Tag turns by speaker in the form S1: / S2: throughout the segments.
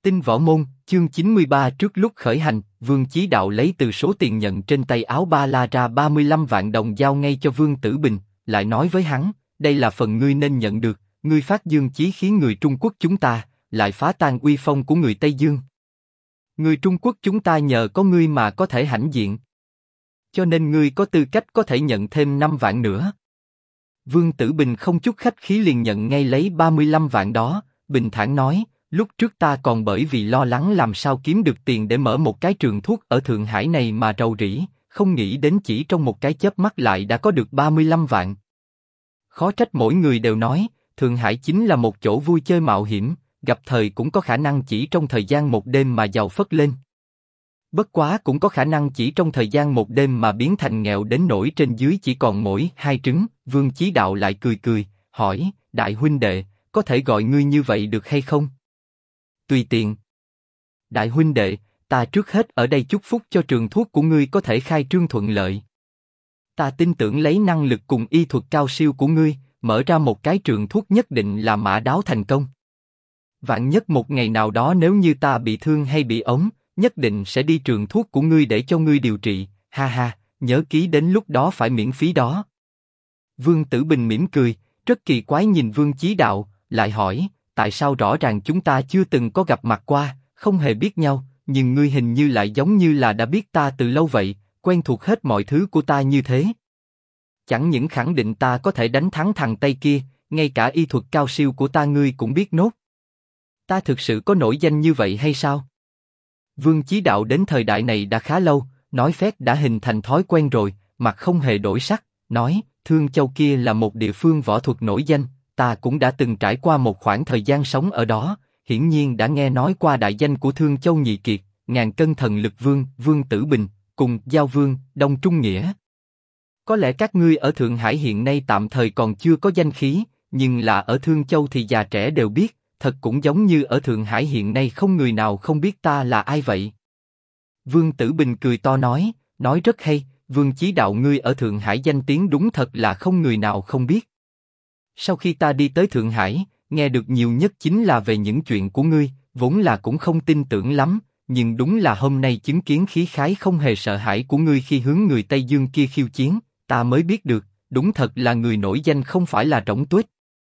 S1: Tinh Võ Môn, chương 93. Trước lúc khởi hành, Vương Chí Đạo lấy từ số tiền nhận trên tay áo ba la ra 35 vạn đồng giao ngay cho Vương Tử Bình, lại nói với hắn, đây là phần ngươi nên nhận được, ngươi phát dương chí khí người Trung Quốc chúng ta, lại phá tan uy phong của người Tây Dương. Người Trung Quốc chúng ta nhờ có ngươi mà có thể hãnh diện. Cho nên ngươi có tư cách có thể nhận thêm 5 vạn nữa. Vương Tử Bình không chút khách khí liền nhận ngay lấy 35 vạn đó, bình thản nói, lúc trước ta còn bởi vì lo lắng làm sao kiếm được tiền để mở một cái trường thuốc ở Thượng Hải này mà rầu rĩ, không nghĩ đến chỉ trong một cái chớp mắt lại đã có được 35 vạn. Khó trách mỗi người đều nói, Thượng Hải chính là một chỗ vui chơi mạo hiểm, gặp thời cũng có khả năng chỉ trong thời gian một đêm mà giàu phất lên. Bất quá cũng có khả năng chỉ trong thời gian một đêm mà biến thành nghèo đến nỗi trên dưới chỉ còn mỗi 2 trứng. Vương Chí Đạo lại cười cười, hỏi, đại huynh đệ, có thể gọi ngươi như vậy được hay không? Tùy tiện. Đại huynh đệ, ta trước hết ở đây chúc phúc cho trường thuốc của ngươi có thể khai trương thuận lợi. Ta tin tưởng lấy năng lực cùng y thuật cao siêu của ngươi, mở ra một cái trường thuốc nhất định là mã đáo thành công. Vạn nhất một ngày nào đó nếu như ta bị thương hay bị ốm, nhất định sẽ đi trường thuốc của ngươi để cho ngươi điều trị, ha ha, nhớ ký đến lúc đó phải miễn phí đó. Vương Tử Bình mỉm cười, rất kỳ quái nhìn Vương Chí Đạo, lại hỏi, tại sao rõ ràng chúng ta chưa từng có gặp mặt qua, không hề biết nhau, nhưng ngươi hình như lại giống như là đã biết ta từ lâu vậy, quen thuộc hết mọi thứ của ta như thế. Chẳng những khẳng định ta có thể đánh thắng thằng Tây kia, ngay cả y thuật cao siêu của ta ngươi cũng biết nốt. Ta thực sự có nổi danh như vậy hay sao? Vương Chí Đạo đến thời đại này đã khá lâu, nói phét đã hình thành thói quen rồi, mặt không hề đổi sắc, nói, Thương Châu kia là một địa phương võ thuật nổi danh, ta cũng đã từng trải qua một khoảng thời gian sống ở đó, hiển nhiên đã nghe nói qua đại danh của Thương Châu Nhị Kiệt, Ngàn Cân Thần Lực Vương, Vương Tử Bình, cùng Giao Vương, Đông Trung Nghĩa. Có lẽ các ngươi ở Thượng Hải hiện nay tạm thời còn chưa có danh khí, nhưng là ở Thương Châu thì già trẻ đều biết, thật cũng giống như ở Thượng Hải hiện nay không người nào không biết ta là ai vậy. Vương Tử Bình cười to nói rất hay, Vương Chí Đạo ngươi ở Thượng Hải danh tiếng đúng thật là không người nào không biết. Sau khi ta đi tới Thượng Hải, nghe được nhiều nhất chính là về những chuyện của ngươi, vốn là cũng không tin tưởng lắm, nhưng đúng là hôm nay chứng kiến khí khái không hề sợ hãi của ngươi khi hướng người Tây Dương kia khiêu chiến, ta mới biết được, đúng thật là người nổi danh không phải là trống tuếch.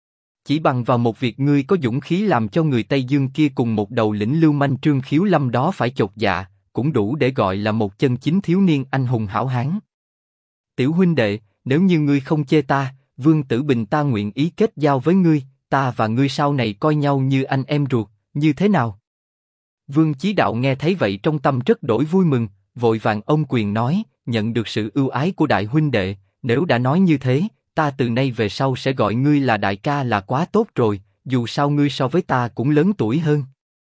S1: Chỉ bằng vào một việc ngươi có dũng khí làm cho người Tây Dương kia cùng một đầu lĩnh lưu manh Trương Khiếu Lâm đó phải chột dạ, cũng đủ để gọi là một chân chính thiếu niên anh hùng hảo hán. Tiểu huynh đệ, nếu như ngươi không chê ta, Vương Tử Bình ta nguyện ý kết giao với ngươi, ta và ngươi sau này coi nhau như anh em ruột, như thế nào? Vương Chí Đạo nghe thấy vậy trong tâm rất đổi vui mừng, vội vàng ôm quyền nói, nhận được sự ưu ái của đại huynh đệ, nếu đã nói như thế, ta từ nay về sau sẽ gọi ngươi là đại ca là quá tốt rồi, dù sao ngươi so với ta cũng lớn tuổi hơn.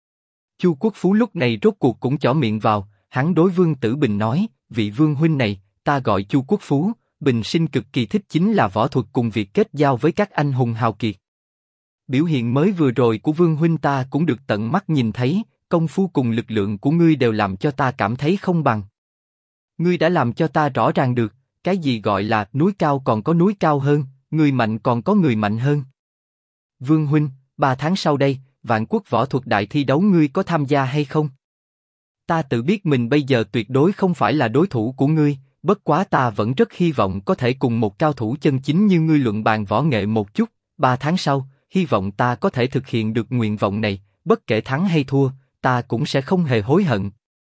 S1: Chu Quốc Phú lúc này rốt cuộc cũng chỏ miệng vào, hắn đối Vương Tử Bình nói, vị Vương huynh này, ta gọi Chu Quốc Phú, bình sinh cực kỳ thích chính là võ thuật cùng việc kết giao với các anh hùng hào kiệt. Biểu hiện mới vừa rồi của Vương huynh ta cũng được tận mắt nhìn thấy, công phu cùng lực lượng của ngươi đều làm cho ta cảm thấy không bằng. Ngươi đã làm cho ta rõ ràng được, cái gì gọi là núi cao còn có núi cao hơn, người mạnh còn có người mạnh hơn. Vương huynh, 3 tháng sau đây, Vạn Quốc võ thuật đại thi đấu ngươi có tham gia hay không? Ta tự biết mình bây giờ tuyệt đối không phải là đối thủ của ngươi, bất quá ta vẫn rất hy vọng có thể cùng một cao thủ chân chính như ngươi luận bàn võ nghệ một chút. 3 tháng sau, hy vọng ta có thể thực hiện được nguyện vọng này, bất kể thắng hay thua, ta cũng sẽ không hề hối hận.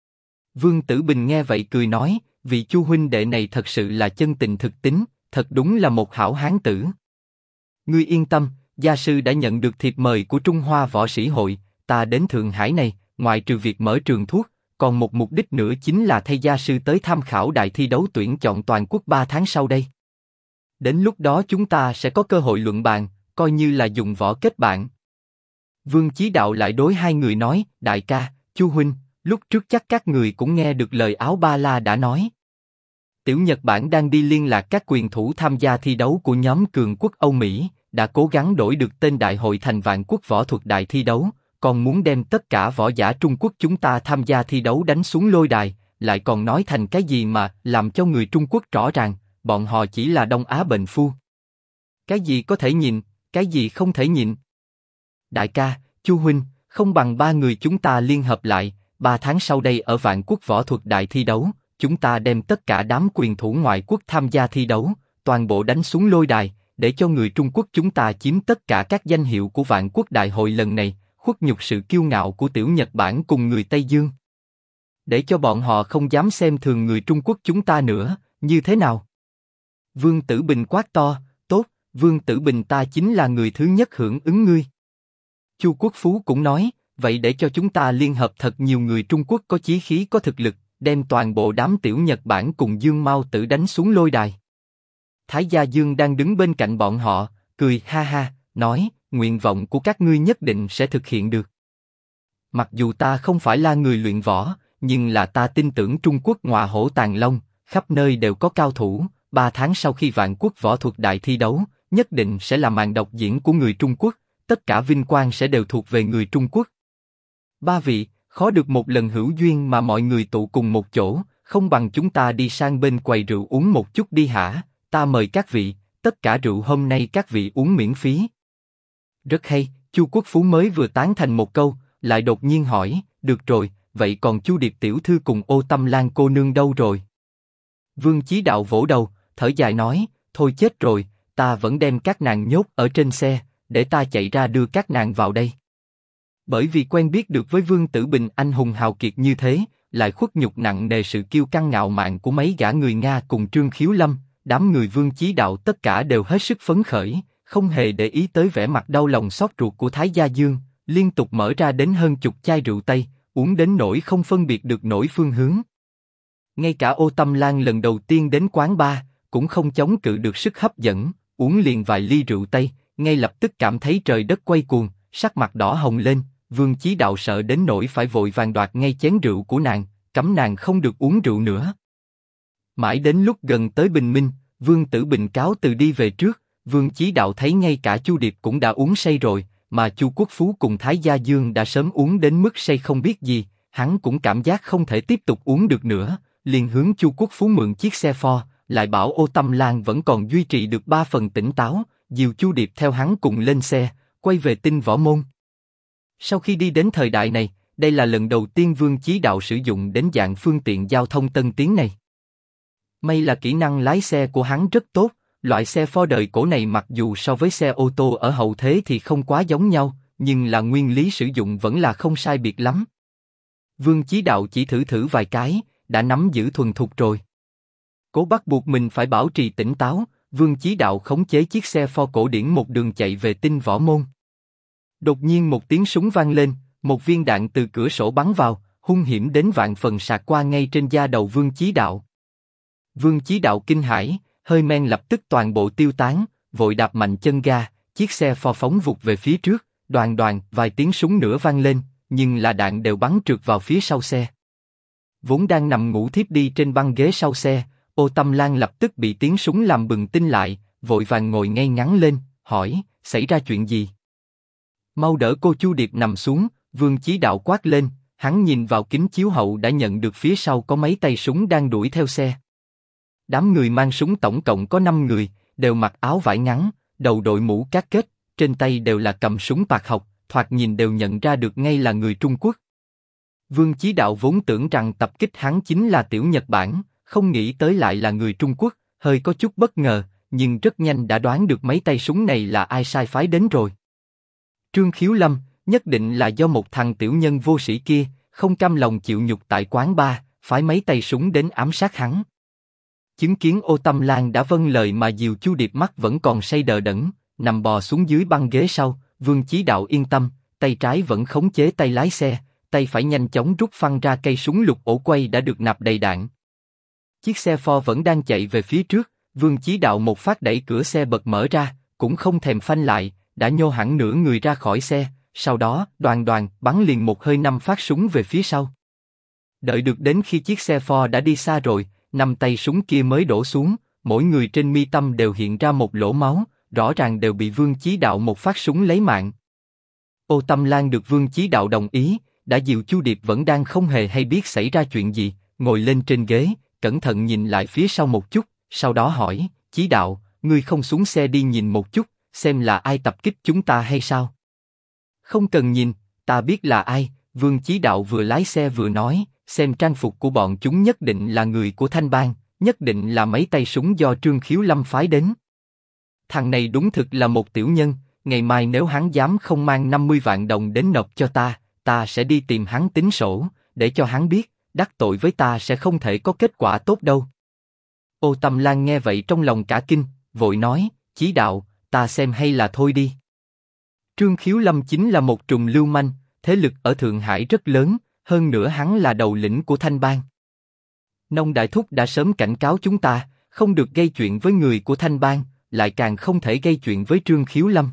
S1: Vương Tử Bình nghe vậy cười nói, vị Chu huynh đệ này thật sự là chân tình thực tín, thật đúng là một hảo hán tử. Ngươi yên tâm, gia sư đã nhận được thiệp mời của Trung Hoa Võ Sĩ Hội, ta đến Thượng Hải này, ngoài trừ việc mở trường thuốc, còn một mục đích nữa chính là thay gia sư tới tham khảo đại thi đấu tuyển chọn toàn quốc 3 tháng sau đây. Đến lúc đó chúng ta sẽ có cơ hội luận bàn, coi như là dùng võ kết bạn. Vương Chí Đạo lại đối hai người nói, đại ca, Chu huynh, lúc trước chắc các người cũng nghe được lời Áo Ba La đã nói. Tiểu Nhật Bản đang đi liên lạc các quyền thủ tham gia thi đấu của nhóm cường quốc Âu Mỹ, đã cố gắng đổi được tên đại hội thành Vạn Quốc võ thuật đại thi đấu, còn muốn đem tất cả võ giả Trung Quốc chúng ta tham gia thi đấu đánh xuống lôi đài, lại còn nói thành cái gì mà làm cho người Trung Quốc rõ ràng, bọn họ chỉ là Đông Á bệnh phu. Cái gì có thể nhìn, cái gì không thể nhìn. Đại ca, Chu huynh, Không bằng ba người chúng ta liên hợp lại, 3 tháng sau đây ở Vạn Quốc Võ Thuật Đại thi đấu, chúng ta đem tất cả đám quyền thủ ngoại quốc tham gia thi đấu, toàn bộ đánh xuống lôi đài, để cho người Trung Quốc chúng ta chiếm tất cả các danh hiệu của Vạn Quốc Đại hội lần này, khuất nhục sự kiêu ngạo của tiểu Nhật Bản cùng người Tây Dương. Để cho bọn họ không dám xem thường người Trung Quốc chúng ta nữa, như thế nào? Vương Tử Bình quát to, tốt, Vương Tử Bình ta chính là người thứ nhất hưởng ứng ngươi. Chu Quốc Phú cũng nói, vậy để cho chúng ta liên hợp thật nhiều người Trung Quốc có chí khí có thực lực, đem toàn bộ đám tiểu Nhật Bản cùng Dương Mao Tử đánh xuống lôi đài. Thái Gia Dương đang đứng bên cạnh bọn họ, cười ha ha, nói, nguyện vọng của các ngươi nhất định sẽ thực hiện được. Mặc dù ta không phải là người luyện võ, nhưng là ta tin tưởng Trung Quốc ngọa hổ tàng long, khắp nơi đều có cao thủ, 3 tháng sau khi Vạn Quốc Võ Thuật Đại thi đấu, nhất định sẽ là màn độc diễn của người Trung Quốc, tất cả vinh quang sẽ đều thuộc về người Trung Quốc. Ba vị, khó được một lần hữu duyên mà mọi người tụ cùng một chỗ, không bằng chúng ta đi sang bên quầy rượu uống một chút đi hả? Ta mời các vị, tất cả rượu hôm nay các vị uống miễn phí. Rất hay, Chu Quốc Phú mới vừa tán thành một câu, lại đột nhiên hỏi, được rồi, vậy còn Chu Điệp tiểu thư cùng Ô Tâm Lan cô nương đâu rồi? Vương Chí Đạo vỗ đầu, thở dài nói, thôi chết rồi, ta vẫn đem các nàng nhốt ở trên xe, để ta chạy ra đưa các nàng vào đây. Bởi vì quen biết được với Vương Tử Bình anh hùng hào kiệt như thế, lại khuất nhục nặng nề sự kiêu căng ngạo mạn của mấy gã người Nga cùng Trương Khiếu Lâm, đám người Vương Chí Đạo tất cả đều hết sức phấn khởi, không hề để ý tới vẻ mặt đau lòng xót ruột của Thái Gia Dương, liên tục mở ra đến hơn chục chai rượu Tây, uống đến nỗi không phân biệt được nỗi phương hướng. Ngay cả Ô Tâm Lan lần đầu tiên đến quán bar, cũng không chống cự được sức hấp dẫn, uống liền vài ly rượu Tây, ngay lập tức cảm thấy trời đất quay cuồng, sắc mặt đỏ hồng lên. Vương Chí Đạo sợ đến nỗi phải vội vàng đoạt ngay chén rượu của nàng, cấm nàng không được uống rượu nữa. Mãi đến lúc gần tới bình minh, Vương Tử Bình cáo từ đi về trước. Vương Chí Đạo thấy ngay cả Chu Điệp cũng đã uống say rồi, mà Chu Quốc Phú cùng Thái Gia Dương đã sớm uống đến mức say không biết gì, hắn cũng cảm giác không thể tiếp tục uống được nữa, liền hướng Chu Quốc Phú mượn chiếc xe Ford, lại bảo Ô Tâm Lan vẫn còn duy trì được 3 phần tỉnh táo, dìu Chu Điệp theo hắn cùng lên xe, quay về Tinh Võ Môn. Sau khi đi đến thời đại này, đây là lần đầu tiên Vương Chí Đạo sử dụng đến dạng phương tiện giao thông tân tiến này. May là kỹ năng lái xe của hắn rất tốt, loại xe Ford đời cổ này mặc dù so với xe ô tô ở hậu thế thì không quá giống nhau, nhưng là nguyên lý sử dụng vẫn là không sai biệt lắm. Vương Chí Đạo chỉ thử vài cái, đã nắm giữ thuần thục rồi. Cố bắt buộc mình phải bảo trì tỉnh táo, Vương Chí Đạo khống chế chiếc xe Ford cổ điển một đường chạy về Tinh Võ Môn. Đột nhiên một tiếng súng vang lên, một viên đạn từ cửa sổ bắn vào, hung hiểm đến vạn phần sạc qua ngay trên da đầu Vương Chí Đạo. Vương Chí Đạo kinh hãi, hơi men lập tức toàn bộ tiêu tán, vội đạp mạnh chân ga, chiếc xe Ford phóng vụt về phía trước, đoàng đoàng, vài tiếng súng nữa vang lên, nhưng là đạn đều bắn trượt vào phía sau xe. Vốn đang nằm ngủ thiếp đi trên băng ghế sau xe, Ô Tâm Lan lập tức bị tiếng súng làm bừng tỉnh lại, vội vàng ngồi ngay ngắn lên, hỏi, xảy ra chuyện gì? Mau đỡ cô. Chu Điệp nằm xuống, Vương Chí Đạo quát lên, hắn nhìn vào kính chiếu hậu đã nhận được phía sau có mấy tay súng đang đuổi theo xe. Đám người mang súng tổng cộng có 5 người, đều mặc áo vải ngắn, đầu đội mũ cát kết, trên tay đều là cầm súng bạc học, thoạt nhìn đều nhận ra được ngay là người Trung Quốc. Vương Chí Đạo vốn tưởng rằng tập kích hắn chính là tiểu Nhật Bản, không nghĩ tới lại là người Trung Quốc, hơi có chút bất ngờ, nhưng rất nhanh đã đoán được mấy tay súng này là ai sai phái đến rồi. Trương Khiếu Lâm, nhất định là do một thằng tiểu nhân vô sĩ kia, không cam lòng chịu nhục tại quán bar, phái mấy tay súng đến ám sát hắn. Chứng kiến Ô Tâm Lan đã vâng lời mà dìu Chu Điệp mắt vẫn còn say đờ đẫn, nằm bò xuống dưới băng ghế sau, Vương Chí Đạo yên tâm, tay trái vẫn khống chế tay lái xe, tay phải nhanh chóng rút phăng ra cây súng lục ổ quay đã được nạp đầy đạn. Chiếc xe Ford vẫn đang chạy về phía trước, Vương Chí Đạo một phát đẩy cửa xe bật mở ra, cũng không thèm phanh lại, đã nhô hẳn nửa người ra khỏi xe, sau đó đoàng đoàng bắn liền một hơi 5 phát súng về phía sau. Đợi được đến khi chiếc xe Ford đã đi xa rồi, 5 tay súng kia mới đổ xuống, mỗi người trên mi tâm đều hiện ra một lỗ máu, rõ ràng đều bị Vương Chí Đạo một phát súng lấy mạng. Ô Tâm Lan được Vương Chí Đạo đồng ý, đã dìu Chu Điệp vẫn đang không hề hay biết xảy ra chuyện gì, ngồi lên trên ghế, cẩn thận nhìn lại phía sau một chút, sau đó hỏi, Chí Đạo, ngươi không xuống xe đi nhìn một chút, xem là ai tập kích chúng ta hay sao? Không cần nhìn, ta biết là ai, Vương Chí Đạo vừa lái xe vừa nói, xem trang phục của bọn chúng nhất định là người của Thanh Bang, nhất định là mấy tay súng do Trương Khiếu Lâm phái đến. Thằng này đúng thực là một tiểu nhân, ngày mai nếu hắn dám không mang 50 vạn đồng đến nộp cho ta sẽ đi tìm hắn tính sổ, để cho hắn biết, đắc tội với ta sẽ không thể có kết quả tốt đâu. Ô Tâm Lan nghe vậy trong lòng cả kinh, vội nói, Chí Đạo, ta xem hay là thôi đi. Trương Khiếu Lâm chính là một trùm lưu manh, thế lực ở Thượng Hải rất lớn, hơn nữa hắn là đầu lĩnh của Thanh Bang. Nông Đại Thúc đã sớm cảnh cáo chúng ta, không được gây chuyện với người của Thanh Bang, lại càng không thể gây chuyện với Trương Khiếu Lâm.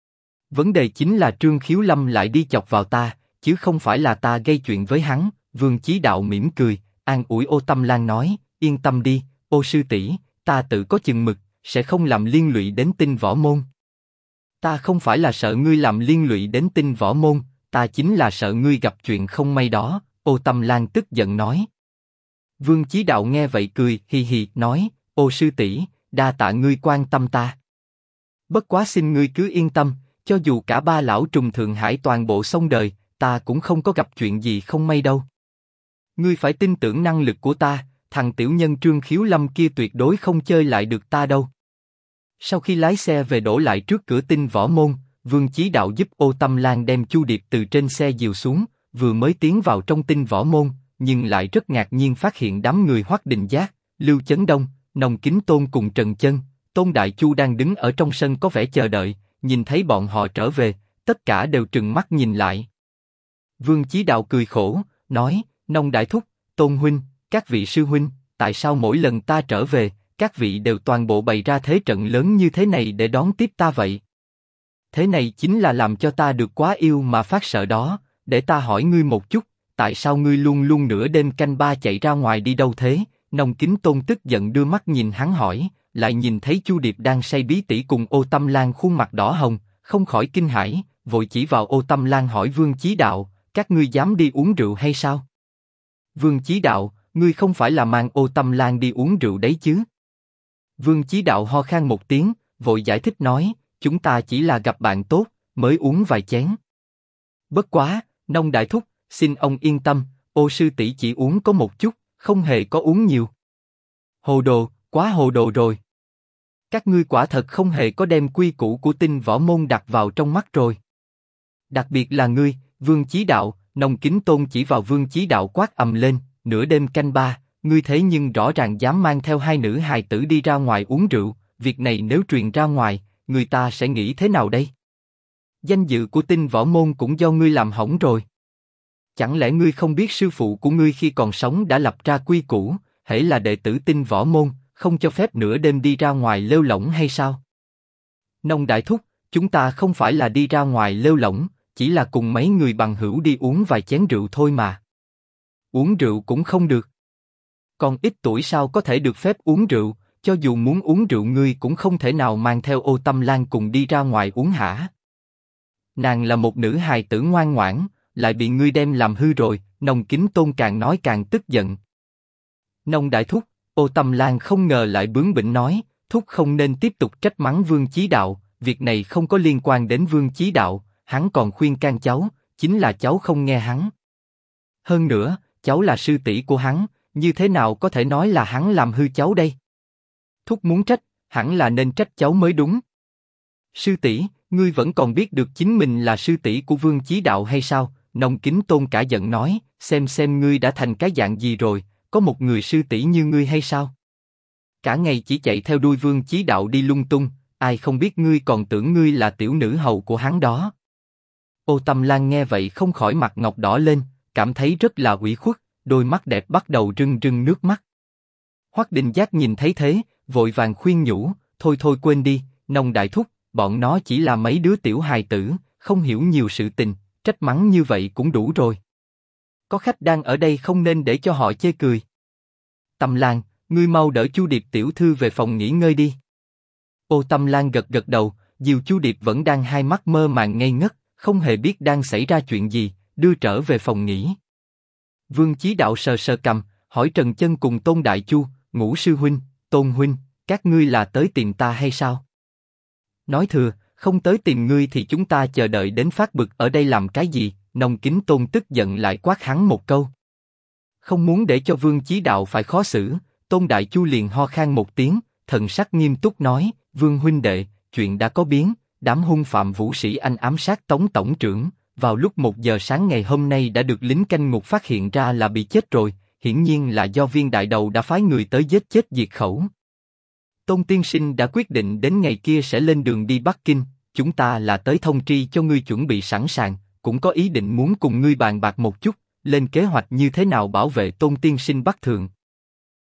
S1: Vấn đề chính là Trương Khiếu Lâm lại đi chọc vào ta, chứ không phải là ta gây chuyện với hắn. Vương Chí Đạo mỉm cười, an ủi Ô Tâm Lan nói, yên tâm đi, Ô sư tỷ, ta tự có chừng mực, sẽ không làm liên lụy đến Tinh Võ Môn. Ta không phải là sợ ngươi làm liên lụy đến Tinh Võ Môn, ta chính là sợ ngươi gặp chuyện không may đó. Ô Tâm Lan tức giận nói. Vương Chí Đạo nghe vậy cười hì hì nói, Ô sư tỷ, đa tạ ngươi quan tâm ta. Bất quá xin ngươi cứ yên tâm, cho dù cả ba lão trùng Thượng Hải toàn bộ xong đời, ta cũng không có gặp chuyện gì không may đâu. Ngươi phải tin tưởng năng lực của ta, thằng tiểu nhân Trương Khiếu Lâm kia tuyệt đối không chơi lại được ta đâu. Sau khi lái xe về đổ lại trước cửa Tinh Võ Môn, Vương Chí Đạo giúp Ô Tâm Lan đem Chu Điệp từ trên xe dìu xuống, vừa mới tiến vào trong Tinh Võ Môn, nhưng lại rất ngạc nhiên phát hiện đám người Hoắc Định Giác, Lưu Chấn Đông, Nông Kính Tôn cùng Trần Chân, Tôn Đại Chu đang đứng ở trong sân có vẻ chờ đợi, nhìn thấy bọn họ trở về, tất cả đều trừng mắt nhìn lại. Vương Chí Đạo cười khổ, nói, Nông Đại Thúc, Tôn Huynh, các vị sư huynh, tại sao mỗi lần ta trở về, các vị đều toàn bộ bày ra thế trận lớn như thế này để đón tiếp ta vậy? Thế này chính là làm cho ta được quá yêu mà phát sợ đó, để ta hỏi ngươi một chút, tại sao ngươi luôn luôn nửa đêm canh ba chạy ra ngoài đi đâu thế? Nông Kính Tôn tức giận đưa mắt nhìn hắn hỏi, lại nhìn thấy Chu Điệp đang say bí tỉ cùng Ô Tâm Lan khuôn mặt đỏ hồng, không khỏi kinh hãi, vội chỉ vào Ô Tâm Lan hỏi Vương Chí Đạo, các ngươi dám đi uống rượu hay sao? Vương Chí Đạo, ngươi không phải là mang Ô Tâm Lan đi uống rượu đấy chứ? Vương Chí Đạo ho khan một tiếng, vội giải thích nói, chúng ta chỉ là gặp bạn tốt, mới uống vài chén. Bất quá, Nông Đại Thúc, xin ông yên tâm, Ô sư tỷ chỉ uống có một chút, không hề có uống nhiều. Hồ đồ, quá hồ đồ rồi. Các ngươi quả thật không hề có đem quy củ của Tinh Võ Môn đặt vào trong mắt rồi. Đặc biệt là ngươi, Vương Chí Đạo. Nông Kính Tôn chỉ vào Vương Chí Đạo quát ầm lên, nửa đêm canh ba, ngươi thế nhưng rõ ràng dám mang theo hai nữ hài tử đi ra ngoài uống rượu, việc này nếu truyền ra ngoài, người ta sẽ nghĩ thế nào đây? Danh dự của Tinh Võ Môn cũng do ngươi làm hỏng rồi. Chẳng lẽ ngươi không biết sư phụ của ngươi khi còn sống đã lập ra quy củ, hễ là đệ tử Tinh Võ Môn, không cho phép nửa đêm đi ra ngoài lêu lổng hay sao? Nông Đại Thúc, chúng ta không phải là đi ra ngoài lêu lổng, chỉ là cùng mấy người bằng hữu đi uống vài chén rượu thôi mà. Uống rượu cũng không được. Còn ít tuổi sao có thể được phép uống rượu, cho dù muốn uống rượu ngươi cũng không thể nào mang theo Ô Tâm Lan cùng đi ra ngoài uống hả? Nàng là một nữ hài tử ngoan ngoãn, lại bị ngươi đem làm hư rồi. Nông Kính Tôn càng nói càng tức giận. Nông Đại Thúc, Ô Tâm Lan không ngờ lại bướng bỉnh nói, Thúc không nên tiếp tục trách mắng Vương Chí Đạo, việc này không có liên quan đến Vương Chí Đạo, hắn còn khuyên can cháu, chính là cháu không nghe hắn. Hơn nữa, cháu là sư tỷ của hắn, như thế nào có thể nói là hắn làm hư cháu đây? Thúc muốn trách, hẳn là nên trách cháu mới đúng. Sư tỷ, ngươi vẫn còn biết được chính mình là sư tỷ của Vương Chí Đạo hay sao? Nông Kính Tôn cả giận nói, xem ngươi đã thành cái dạng gì rồi, có một người sư tỷ như ngươi hay sao? Cả ngày chỉ chạy theo đuôi Vương Chí Đạo đi lung tung, ai không biết ngươi còn tưởng ngươi là tiểu nữ hầu của hắn đó. Ô Tâm Lan nghe vậy không khỏi mặt ngọc đỏ lên, cảm thấy rất là ủy khuất, đôi mắt đẹp bắt đầu rưng rưng nước mắt. Hoắc Định Giác nhìn thấy thế, vội vàng khuyên nhủ, thôi quên đi, Nông Đại Thúc, bọn nó chỉ là mấy đứa tiểu hài tử, không hiểu nhiều sự tình, trách mắng như vậy cũng đủ rồi. Có khách đang ở đây không nên để cho họ chê cười. Tâm Lan, ngươi mau đỡ Chu Điệp tiểu thư về phòng nghỉ ngơi đi. Ô Tâm Lan gật đầu, dìu Chu Điệp vẫn đang hai mắt mơ màng ngây ngất, không hề biết đang xảy ra chuyện gì, đưa trở về phòng nghỉ. Vương Chí Đạo sờ cằm, hỏi Trần Chân cùng Tôn Đại Chu, Ngũ sư huynh, Tôn huynh, các ngươi là tới tìm ta hay sao? Nói thừa, không tới tìm ngươi thì chúng ta chờ đợi đến phát bực ở đây làm cái gì? Nông Kính Tôn tức giận lại quát hắn một câu. Không muốn để cho Vương Chí Đạo phải khó xử, Tôn Đại Chu liền ho khan một tiếng, thần sắc nghiêm túc nói, Vương huynh đệ, chuyện đã có biến, đám hung phạm Vũ Sĩ Anh ám sát Tống tổng trưởng, vào lúc 1 giờ sáng ngày hôm nay đã được lính canh ngục phát hiện ra là bị chết rồi, hiển nhiên là do Viên đại đầu đã phái người tới giết chết diệt khẩu. Tôn tiên sinh đã quyết định đến ngày kia sẽ lên đường đi Bắc Kinh, chúng ta là tới thông tri cho ngươi chuẩn bị sẵn sàng, cũng có ý định muốn cùng ngươi bàn bạc một chút, lên kế hoạch như thế nào bảo vệ Tôn tiên sinh Bắc Thượng.